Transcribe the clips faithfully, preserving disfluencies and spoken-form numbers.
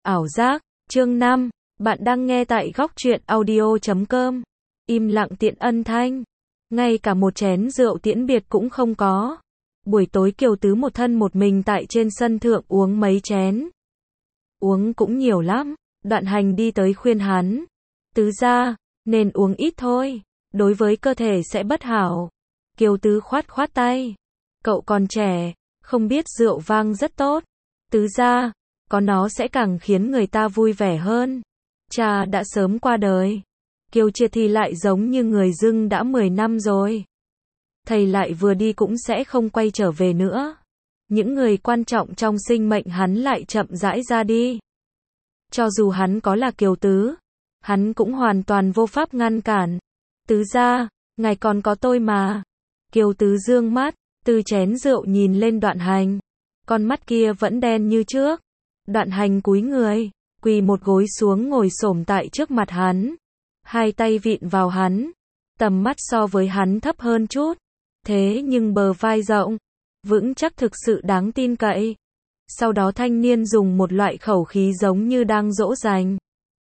ảo giác, chương năm, bạn đang nghe tại góc truyện audio chấm com. Im lặng tiện ân thanh, ngay cả một chén rượu tiễn biệt cũng không có. Buổi tối Kiều Tứ một thân một mình tại trên sân thượng uống mấy chén. Uống cũng nhiều lắm, Đoạn Hành đi tới khuyên hắn. Tứ gia, nên uống ít thôi, đối với cơ thể sẽ bất hảo. Kiều Tứ khoát khoát tay. Cậu còn trẻ, không biết rượu vang rất tốt. Tứ gia, có nó sẽ càng khiến người ta vui vẻ hơn. Cha đã sớm qua đời. Kiều Triệt thì lại giống như người dưng đã mười năm rồi. Thầy lại vừa đi cũng sẽ không quay trở về nữa. Những người quan trọng trong sinh mệnh hắn lại chậm rãi ra đi. Cho dù hắn có là Kiều Tứ, hắn cũng hoàn toàn vô pháp ngăn cản. Tứ gia, ngài còn có tôi mà. Kiều Tứ dương mắt, từ chén rượu nhìn lên Đoạn Hành. Con mắt kia vẫn đen như trước. Đoạn Hành cúi người, quỳ một gối xuống ngồi xổm tại trước mặt hắn. Hai tay vịn vào hắn. Tầm mắt so với hắn thấp hơn chút. Thế nhưng bờ vai rộng, vững chắc thực sự đáng tin cậy. Sau đó thanh niên dùng một loại khẩu khí giống như đang dỗ dành.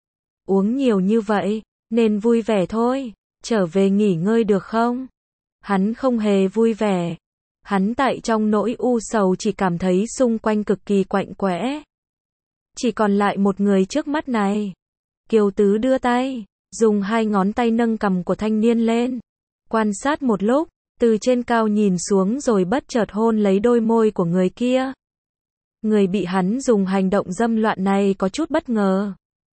Uống nhiều như vậy, nên vui vẻ thôi, trở về nghỉ ngơi được không? Hắn không hề vui vẻ. Hắn tại trong nỗi u sầu chỉ cảm thấy xung quanh cực kỳ quạnh quẽ. Chỉ còn lại một người trước mắt này. Kiều Tứ đưa tay, dùng hai ngón tay nâng cằm của thanh niên lên. Quan sát một lúc, từ trên cao nhìn xuống rồi bất chợt hôn lấy đôi môi của người kia. Người bị hắn dùng hành động dâm loạn này có chút bất ngờ.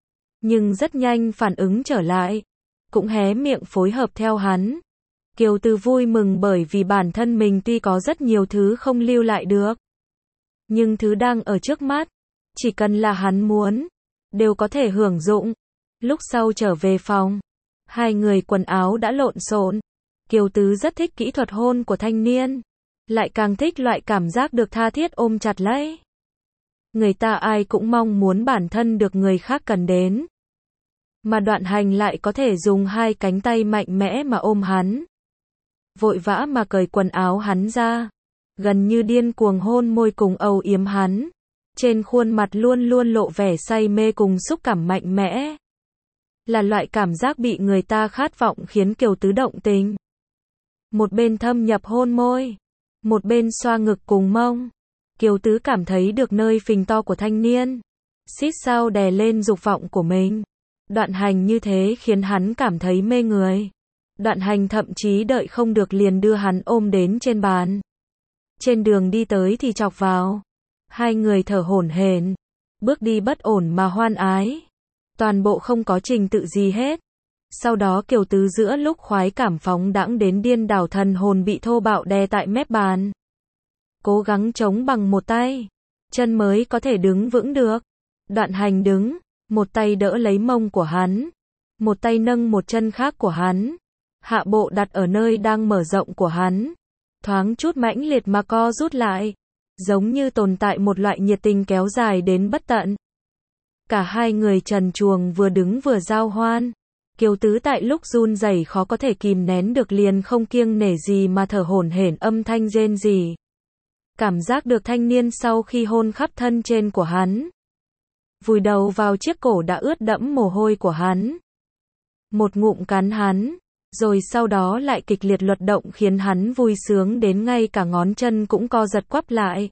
Nhưng rất nhanh phản ứng trở lại. Cũng hé miệng phối hợp theo hắn. Kiều Tứ vui mừng bởi vì bản thân mình tuy có rất nhiều thứ không lưu lại được. Nhưng thứ đang ở trước mắt, chỉ cần là hắn muốn, đều có thể hưởng dụng. Lúc sau trở về phòng, hai người quần áo đã lộn xộn. Kiều Tứ rất thích kỹ thuật hôn của thanh niên, lại càng thích loại cảm giác được tha thiết ôm chặt lấy. Người ta ai cũng mong muốn bản thân được người khác cần đến. Mà Đoạn Hành lại có thể dùng hai cánh tay mạnh mẽ mà ôm hắn. Vội vã mà cởi quần áo hắn ra. Gần như điên cuồng hôn môi cùng âu yếm hắn. Trên khuôn mặt luôn luôn lộ vẻ say mê cùng xúc cảm mạnh mẽ. Là loại cảm giác bị người ta khát vọng khiến Kiều Tứ động tình. Một bên thâm nhập hôn môi, một bên xoa ngực cùng mông. Kiều Tứ cảm thấy được nơi phình to của thanh niên. Xít sao đè lên dục vọng của mình. Đoạn Hành như thế khiến hắn cảm thấy mê người. Đoạn Hành thậm chí đợi không được liền đưa hắn ôm đến trên bàn. Trên đường đi tới thì chọc vào. Hai người thở hổn hển, bước đi bất ổn mà hoan ái. Toàn bộ không có trình tự gì hết. Sau đó Kiều Tứ giữa lúc khoái cảm phóng đãng đến điên đảo thần hồn bị thô bạo đè tại mép bàn. Cố gắng chống bằng một tay, chân mới có thể đứng vững được. Đoạn Hành đứng, một tay đỡ lấy mông của hắn, một tay nâng một chân khác của hắn, hạ bộ đặt ở nơi đang mở rộng của hắn, thoáng chút mãnh liệt mà co rút lại, giống như tồn tại một loại nhiệt tình kéo dài đến bất tận. Cả hai người trần truồng vừa đứng vừa giao hoan. Kiều Tứ tại lúc run rẩy khó có thể kìm nén được liền không kiêng nể gì mà thở hổn hển âm thanh rên rỉ. Cảm giác được thanh niên sau khi hôn khắp thân trên của hắn, vùi đầu vào chiếc cổ đã ướt đẫm mồ hôi của hắn. Một ngụm cắn hắn, rồi sau đó lại kịch liệt luật động khiến hắn vui sướng đến ngay cả ngón chân cũng co giật quắp lại.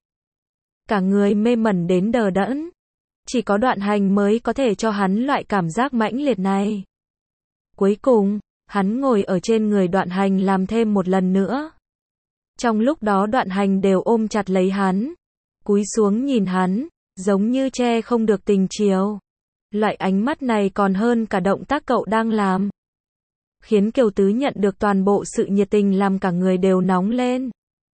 Cả người mê mẩn đến đờ đẫn. Chỉ có Đoạn Hành mới có thể cho hắn loại cảm giác mãnh liệt này. Cuối cùng, hắn ngồi ở trên người Đoạn Hành làm thêm một lần nữa. Trong lúc đó Đoạn Hành đều ôm chặt lấy hắn, cúi xuống nhìn hắn, giống như che không được tình chiều. Loại ánh mắt này còn hơn cả động tác cậu đang làm. Khiến Kiều Tứ nhận được toàn bộ sự nhiệt tình làm cả người đều nóng lên.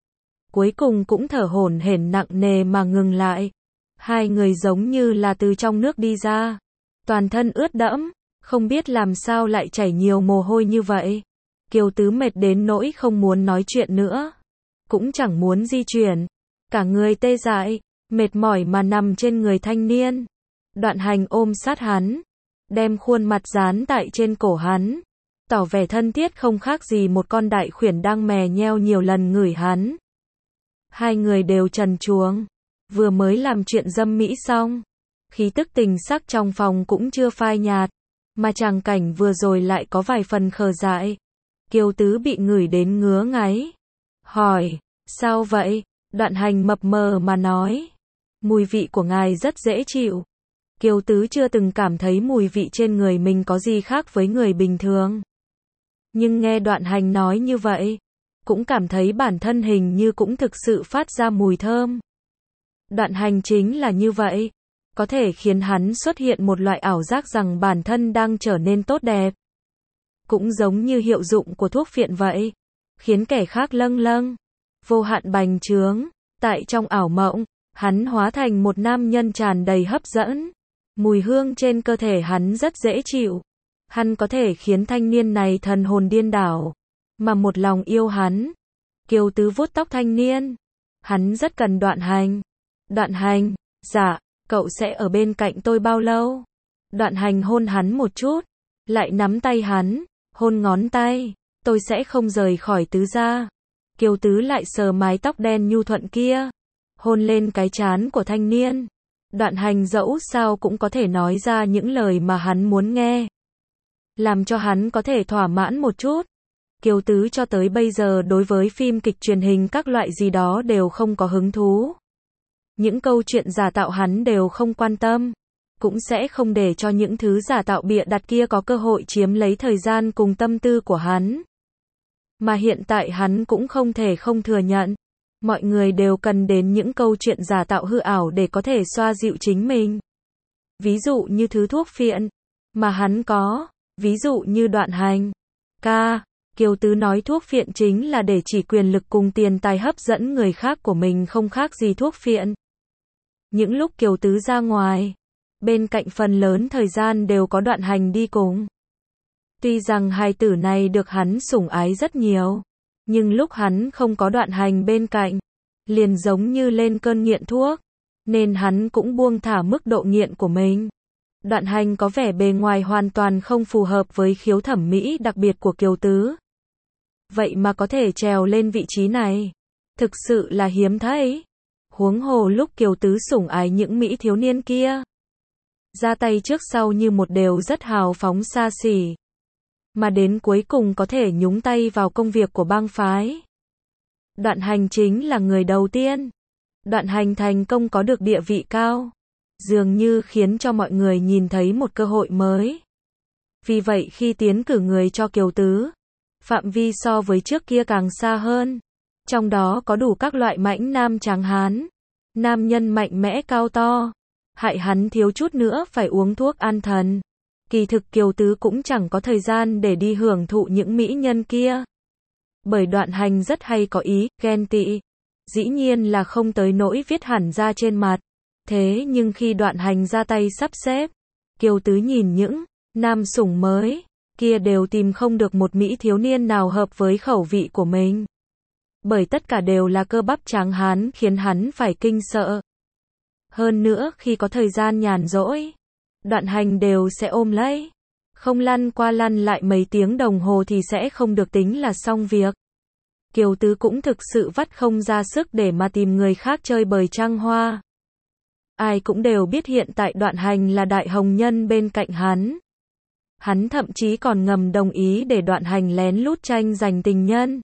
Cuối cùng cũng thở hổn hển nặng nề mà ngừng lại. Hai người giống như là từ trong nước đi ra. Toàn thân ướt đẫm, không biết làm sao lại chảy nhiều mồ hôi như vậy. Kiều Tứ mệt đến nỗi không muốn nói chuyện nữa. Cũng chẳng muốn di chuyển. Cả người tê dại, mệt mỏi mà nằm trên người thanh niên. Đoạn Hành ôm sát hắn, đem khuôn mặt dán tại trên cổ hắn, tỏ vẻ thân thiết không khác gì một con đại khuyển đang mè nheo nhiều lần ngửi hắn. Hai người đều trần truồng, vừa mới làm chuyện dâm mỹ xong, Khí tức tình sắc trong phòng cũng chưa phai nhạt, mà tràng cảnh vừa rồi lại có vài phần khờ dại. Kiều Tứ bị ngửi đến ngứa ngáy. Hỏi, sao vậy? Đoạn Hành mập mờ mà nói. Mùi vị của ngài rất dễ chịu. Kiều Tứ chưa từng cảm thấy mùi vị trên người mình có gì khác với người bình thường. Nhưng nghe Đoạn Hành nói như vậy, cũng cảm thấy bản thân hình như cũng thực sự phát ra mùi thơm. Đoạn Hành chính là như vậy, có thể khiến hắn xuất hiện một loại ảo giác rằng bản thân đang trở nên tốt đẹp. Cũng giống như hiệu dụng của thuốc phiện vậy, khiến kẻ khác lâng lâng, vô hạn bành trướng. Tại trong ảo mộng, hắn hóa thành một nam nhân tràn đầy hấp dẫn. Mùi hương trên cơ thể hắn rất dễ chịu. Hắn có thể khiến thanh niên này thần hồn điên đảo, mà một lòng yêu hắn. Kiều Tứ vuốt tóc thanh niên. Hắn rất cần Đoạn Hành. Đoạn Hành, dạ, cậu sẽ ở bên cạnh tôi bao lâu? Đoạn Hành hôn hắn một chút, lại nắm tay hắn, hôn ngón tay. Tôi sẽ không rời khỏi Tứ gia. Kiều Tứ lại sờ mái tóc đen nhu thuận kia, hôn lên cái trán của thanh niên. Đoạn Hành dẫu sao cũng có thể nói ra những lời mà hắn muốn nghe, làm cho hắn có thể thỏa mãn một chút. Kiều Tứ cho tới bây giờ đối với phim kịch truyền hình các loại gì đó đều không có hứng thú. Những câu chuyện giả tạo hắn đều không quan tâm, cũng sẽ không để cho những thứ giả tạo bịa đặt kia có cơ hội chiếm lấy thời gian cùng tâm tư của hắn. Mà hiện tại hắn cũng không thể không thừa nhận, mọi người đều cần đến những câu chuyện giả tạo hư ảo để có thể xoa dịu chính mình. Ví dụ như thứ thuốc phiện mà hắn có, ví dụ như Đoạn Hành. Ca, Kiều Tứ nói thuốc phiện chính là để chỉ quyền lực cùng tiền tài hấp dẫn người khác của mình, không khác gì thuốc phiện. Những lúc Kiều Tứ ra ngoài, bên cạnh phần lớn thời gian đều có Đoạn Hành đi cùng. Tuy rằng hài tử này được hắn sủng ái rất nhiều, nhưng lúc hắn không có Đoạn Hành bên cạnh, liền giống như lên cơn nghiện thuốc, nên hắn cũng buông thả mức độ nghiện của mình. Đoạn Hành có vẻ bề ngoài hoàn toàn không phù hợp với khiếu thẩm mỹ đặc biệt của Kiều Tứ. Vậy mà có thể trèo lên vị trí này, thực sự là hiếm thấy. Huống hồ lúc Kiều Tứ sủng ái những mỹ thiếu niên kia, ra tay trước sau như một đều rất hào phóng xa xỉ, mà đến cuối cùng có thể nhúng tay vào công việc của bang phái. Đoạn Hành chính là người đầu tiên. Đoạn Hành thành công có được địa vị cao, dường như khiến cho mọi người nhìn thấy một cơ hội mới. Vì vậy khi tiến cử người cho Kiều Tứ, phạm vi so với trước kia càng xa hơn. Trong đó có đủ các loại mãnh nam tráng hán, nam nhân mạnh mẽ cao to, hại hắn thiếu chút nữa phải uống thuốc an thần. Kỳ thực Kiều Tứ cũng chẳng có thời gian để đi hưởng thụ những mỹ nhân kia. Bởi Đoạn Hành rất hay có ý, ghen tị. Dĩ nhiên là không tới nỗi viết hẳn ra trên mặt. Thế nhưng khi Đoạn Hành ra tay sắp xếp, Kiều Tứ nhìn những nam sủng mới kia đều tìm không được một mỹ thiếu niên nào hợp với khẩu vị của mình. Bởi tất cả đều là cơ bắp tráng hán khiến hắn phải kinh sợ. Hơn nữa khi có thời gian nhàn rỗi, Đoạn Hành đều sẽ ôm lấy. Không lăn qua lăn lại mấy tiếng đồng hồ thì sẽ không được tính là xong việc. Kiều Tứ cũng thực sự vắt không ra sức để mà tìm người khác chơi bời trăng hoa. Ai cũng đều biết hiện tại Đoạn Hành là đại hồng nhân bên cạnh hắn. Hắn thậm chí còn ngầm đồng ý để Đoạn Hành lén lút tranh giành tình nhân.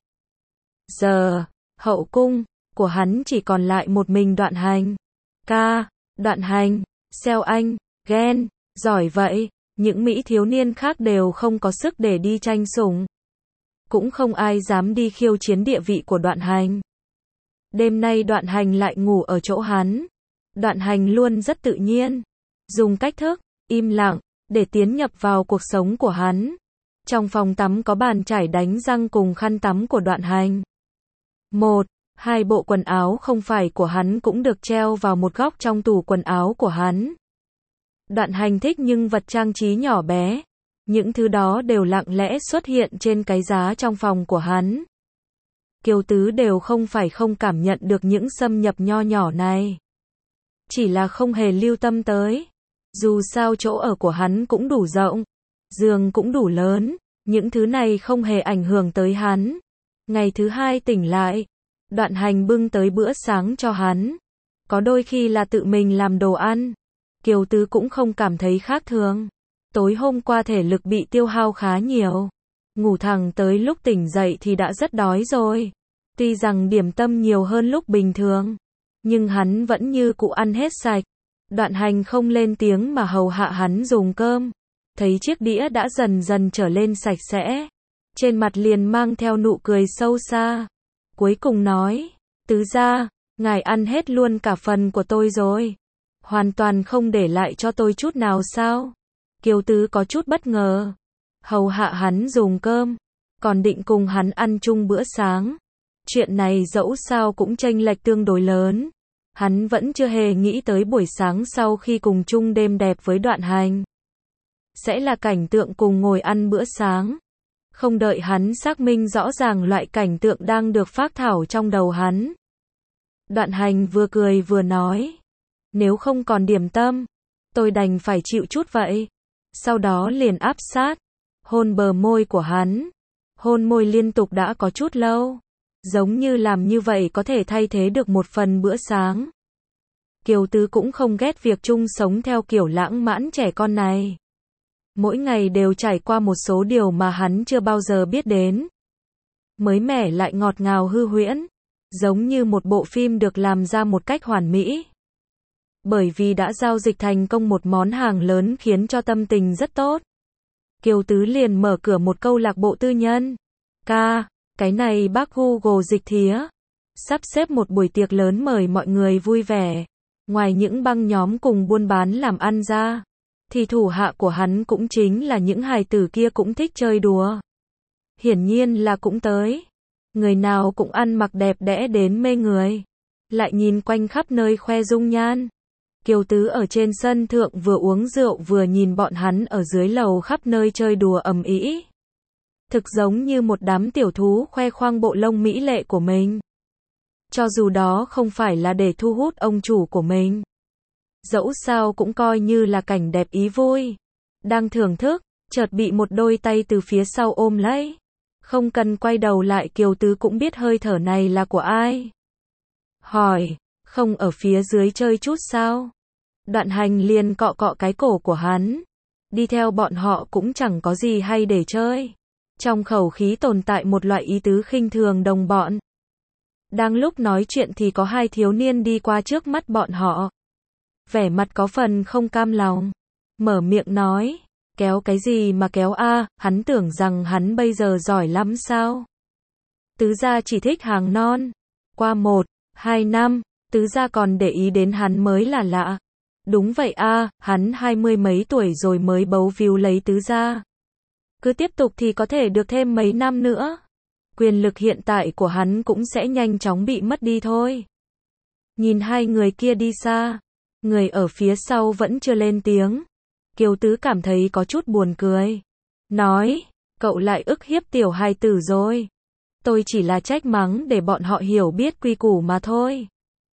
Giờ, hậu cung của hắn chỉ còn lại một mình Đoạn Hành. Ca, Đoạn Hành, xeo anh, ghen, giỏi vậy, những mỹ thiếu niên khác đều không có sức để đi tranh sủng. Cũng không ai dám đi khiêu chiến địa vị của Đoạn Hành. Đêm nay Đoạn Hành lại ngủ ở chỗ hắn. Đoạn Hành luôn rất tự nhiên, dùng cách thức im lặng để tiến nhập vào cuộc sống của hắn. Trong phòng tắm có bàn chải đánh răng cùng khăn tắm của Đoạn Hành. Một, hai bộ quần áo không phải của hắn cũng được treo vào một góc trong tủ quần áo của hắn. Đoạn Hành thích những vật trang trí nhỏ bé. Những thứ đó đều lặng lẽ xuất hiện trên cái giá trong phòng của hắn. Kiều Tứ đều không phải không cảm nhận được những xâm nhập nho nhỏ này. Chỉ là không hề lưu tâm tới. Dù sao chỗ ở của hắn cũng đủ rộng, giường cũng đủ lớn, những thứ này không hề ảnh hưởng tới hắn. Ngày thứ hai tỉnh lại, Đoạn Hành bưng tới bữa sáng cho hắn. Có đôi khi là tự mình làm đồ ăn, Kiều Tứ cũng không cảm thấy khác thường. Tối hôm qua thể lực bị tiêu hao khá nhiều. Ngủ thẳng tới lúc tỉnh dậy thì đã rất đói rồi. Tuy rằng điểm tâm nhiều hơn lúc bình thường, nhưng hắn vẫn như cũ ăn hết sạch. Đoạn Hành không lên tiếng mà hầu hạ hắn dùng cơm. Thấy chiếc đĩa đã dần dần trở lên sạch sẽ, trên mặt liền mang theo nụ cười sâu xa. Cuối cùng nói, tứ gia, ngài ăn hết luôn cả phần của tôi rồi. Hoàn toàn không để lại cho tôi chút nào sao? Kiều Tứ có chút bất ngờ. Hầu hạ hắn dùng cơm, còn định cùng hắn ăn chung bữa sáng. Chuyện này dẫu sao cũng chênh lệch tương đối lớn. Hắn vẫn chưa hề nghĩ tới buổi sáng sau khi cùng chung đêm đẹp với Đoạn Hành sẽ là cảnh tượng cùng ngồi ăn bữa sáng. Không đợi hắn xác minh rõ ràng loại cảnh tượng đang được phác thảo trong đầu hắn, Đoạn Hành vừa cười vừa nói, nếu không còn điểm tâm, tôi đành phải chịu chút vậy. Sau đó liền áp sát, hôn bờ môi của hắn. Hôn môi liên tục đã có chút lâu, giống như làm như vậy có thể thay thế được một phần bữa sáng. Kiều Tứ cũng không ghét việc chung sống theo kiểu lãng mạn trẻ con này. Mỗi ngày đều trải qua một số điều mà hắn chưa bao giờ biết đến. Mới mẻ lại ngọt ngào hư huyễn, giống như một bộ phim được làm ra một cách hoàn mỹ. Bởi vì đã giao dịch thành công một món hàng lớn khiến cho tâm tình rất tốt. Kiều Tứ liền mở cửa một câu lạc bộ tư nhân. Ca, cái này bác Google dịch thía. Sắp xếp một buổi tiệc lớn mời mọi người vui vẻ. Ngoài những băng nhóm cùng buôn bán làm ăn ra, thì thủ hạ của hắn cũng chính là những hài tử kia cũng thích chơi đùa. Hiển nhiên là cũng tới. Người nào cũng ăn mặc đẹp đẽ đến mê người. Lại nhìn quanh khắp nơi khoe dung nhan. Kiều Tứ ở trên sân thượng vừa uống rượu vừa nhìn bọn hắn ở dưới lầu khắp nơi chơi đùa ầm ĩ. Thực giống như một đám tiểu thú khoe khoang bộ lông mỹ lệ của mình. Cho dù đó không phải là để thu hút ông chủ của mình, dẫu sao cũng coi như là cảnh đẹp ý vui. Đang thưởng thức, chợt bị một đôi tay từ phía sau ôm lấy. Không cần quay đầu lại Kiều Tứ cũng biết hơi thở này là của ai. Hỏi, không ở phía dưới chơi chút sao? Đoạn Hành liền cọ cọ cái cổ của hắn. Đi theo bọn họ cũng chẳng có gì hay để chơi. Trong khẩu khí tồn tại một loại ý tứ khinh thường đồng bọn. Đang lúc nói chuyện thì có hai thiếu niên đi qua trước mắt bọn họ. Vẻ mặt có phần không cam lòng. Mở miệng nói, kéo cái gì mà kéo a, hắn tưởng rằng hắn bây giờ giỏi lắm sao? Tứ gia chỉ thích hàng non. Qua một, hai năm, tứ gia còn để ý đến hắn mới là lạ. Đúng vậy a, hắn hai mươi mấy tuổi rồi mới bấu víu lấy tứ gia. Cứ tiếp tục thì có thể được thêm mấy năm nữa. Quyền lực hiện tại của hắn cũng sẽ nhanh chóng bị mất đi thôi. Nhìn hai người kia đi xa, người ở phía sau vẫn chưa lên tiếng. Kiều Tứ cảm thấy có chút buồn cười. Nói, cậu lại ức hiếp tiểu hài tử rồi. Tôi chỉ là trách mắng để bọn họ hiểu biết quy củ mà thôi.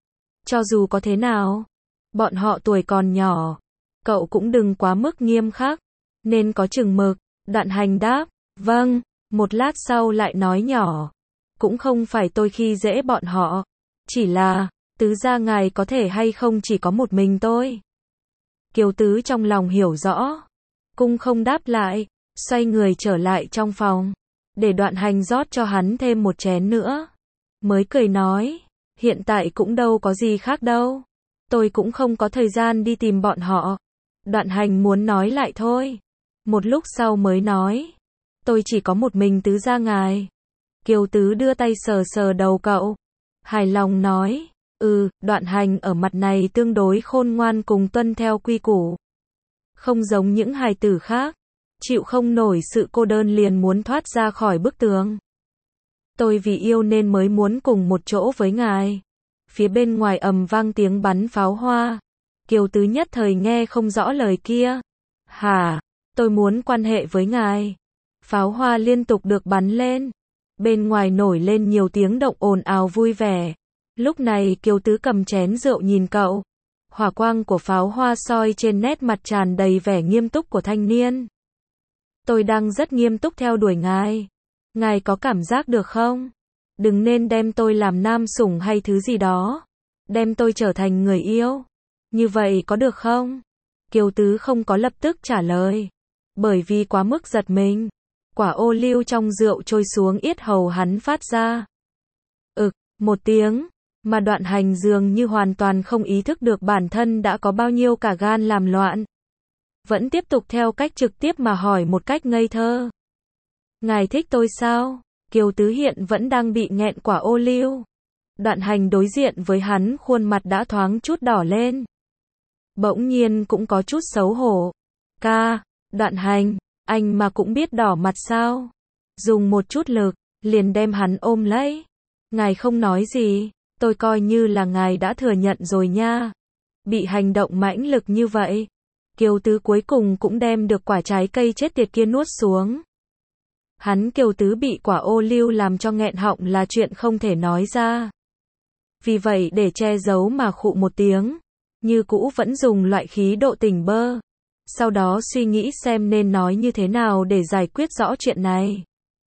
Cho dù có thế nào, bọn họ tuổi còn nhỏ, cậu cũng đừng quá mức nghiêm khắc, nên có chừng mực. Đoạn Hành đáp, vâng. Một lát sau lại nói nhỏ, cũng không phải tôi khi dễ bọn họ, chỉ là, tứ gia ngài có thể hay không chỉ có một mình tôi. Kiều Tứ trong lòng hiểu rõ, cung không đáp lại, xoay người trở lại trong phòng, để Đoạn Hành rót cho hắn thêm một chén nữa. Mới cười nói, hiện tại cũng đâu có gì khác đâu, tôi cũng không có thời gian đi tìm bọn họ. Đoạn Hành muốn nói lại thôi, một lúc sau mới nói, tôi chỉ có một mình tứ gia ngài. Kiều Tứ đưa tay sờ sờ đầu cậu, hài lòng nói, ừ, Đoạn Hành ở mặt này tương đối khôn ngoan cùng tuân theo quy củ. Không giống những hài tử khác, chịu không nổi sự cô đơn liền muốn thoát ra khỏi bức tường. Tôi vì yêu nên mới muốn cùng một chỗ với ngài. Phía bên ngoài ầm vang tiếng bắn pháo hoa. Kiều Tứ nhất thời nghe không rõ lời kia. Hả, tôi muốn quan hệ với ngài. Pháo hoa liên tục được bắn lên. Bên ngoài nổi lên nhiều tiếng động ồn ào vui vẻ. Lúc này Kiều Tứ cầm chén rượu nhìn cậu. Hỏa quang của pháo hoa soi trên nét mặt tràn đầy vẻ nghiêm túc của thanh niên. Tôi đang rất nghiêm túc theo đuổi ngài. Ngài có cảm giác được không? Đừng nên đem tôi làm nam sủng hay thứ gì đó. Đem tôi trở thành người yêu. Như vậy có được không? Kiều Tứ không có lập tức trả lời, bởi vì quá mức giật mình. Quả ô liu trong rượu trôi xuống yết hầu hắn phát ra. Ực, một tiếng, mà Đoạn Hành dường như hoàn toàn không ý thức được bản thân đã có bao nhiêu cả gan làm loạn. Vẫn tiếp tục theo cách trực tiếp mà hỏi một cách ngây thơ. Ngài thích tôi sao? Kiều Tứ hiện vẫn đang bị nghẹn quả ô liu. Đoạn Hành đối diện với hắn, khuôn mặt đã thoáng chút đỏ lên. Bỗng nhiên cũng có chút xấu hổ. Ca, Đoạn Hành, anh mà cũng biết đỏ mặt sao? Dùng một chút lực, liền đem hắn ôm lấy. Ngài không nói gì, tôi coi như là ngài đã thừa nhận rồi nha. Bị hành động mãnh lực như vậy, Kiều Tứ cuối cùng cũng đem được quả trái cây chết tiệt kia nuốt xuống. Hắn Kiều Tứ bị quả ô liu làm cho nghẹn họng là chuyện không thể nói ra. Vì vậy để che giấu mà khụ một tiếng, như cũ vẫn dùng loại khí độ tỉnh bơ. Sau đó suy nghĩ xem nên nói như thế nào để giải quyết rõ chuyện này.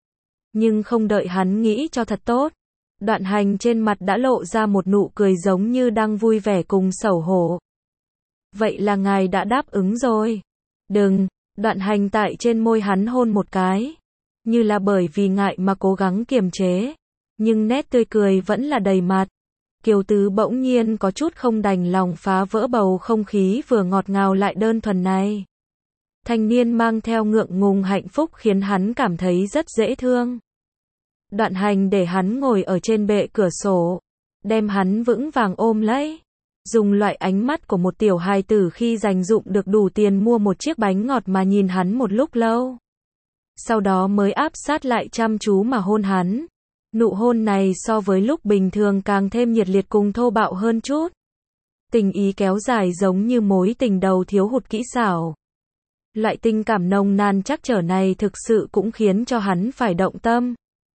Nhưng không đợi hắn nghĩ cho thật tốt, Đoạn Hành trên mặt đã lộ ra một nụ cười giống như đang vui vẻ cùng xấu hổ. Vậy là ngài đã đáp ứng rồi. Đừng, Đoạn Hành tại trên môi hắn hôn một cái. Như là bởi vì ngại mà cố gắng kiềm chế. Nhưng nét tươi cười vẫn là đầy mặt. Kiều Tứ bỗng nhiên có chút không đành lòng phá vỡ bầu không khí vừa ngọt ngào lại đơn thuần này. Thanh niên mang theo ngượng ngùng hạnh phúc khiến hắn cảm thấy rất dễ thương. Đoạn Hành để hắn ngồi ở trên bệ cửa sổ, đem hắn vững vàng ôm lấy. Dùng loại ánh mắt của một tiểu hài tử khi dành dụm được đủ tiền mua một chiếc bánh ngọt mà nhìn hắn một lúc lâu. Sau đó mới áp sát lại chăm chú mà hôn hắn. Nụ hôn này so với lúc bình thường càng thêm nhiệt liệt cùng thô bạo hơn chút. Tình ý kéo dài giống như mối tình đầu thiếu hụt kỹ xảo. Loại tình cảm nồng nàn trắc trở này thực sự cũng khiến cho hắn phải động tâm.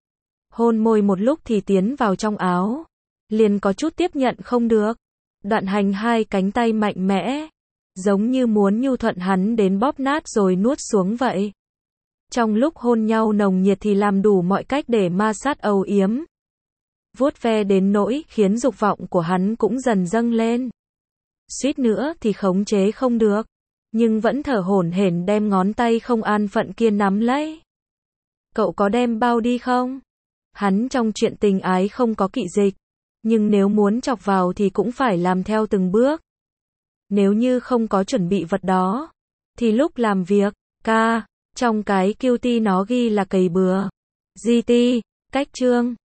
Hôn môi một lúc thì tiến vào trong áo. Liền có chút tiếp nhận không được. Đoạn Hành hai cánh tay mạnh mẽ, giống như muốn nhu thuận hắn đến bóp nát rồi nuốt xuống vậy. Trong lúc hôn nhau nồng nhiệt thì làm đủ mọi cách để ma sát âu yếm. Vuốt ve đến nỗi khiến dục vọng của hắn cũng dần dâng lên. Suýt nữa thì khống chế không được, nhưng vẫn thở hổn hển đem ngón tay không an phận kia nắm lấy. Cậu có đem bao đi không? Hắn trong chuyện tình ái không có kỵ dịch, nhưng nếu muốn chọc vào thì cũng phải làm theo từng bước. Nếu như không có chuẩn bị vật đó, thì lúc làm việc, ca, trong cái Q T nó ghi là cày bừa. giê tê, cách chương.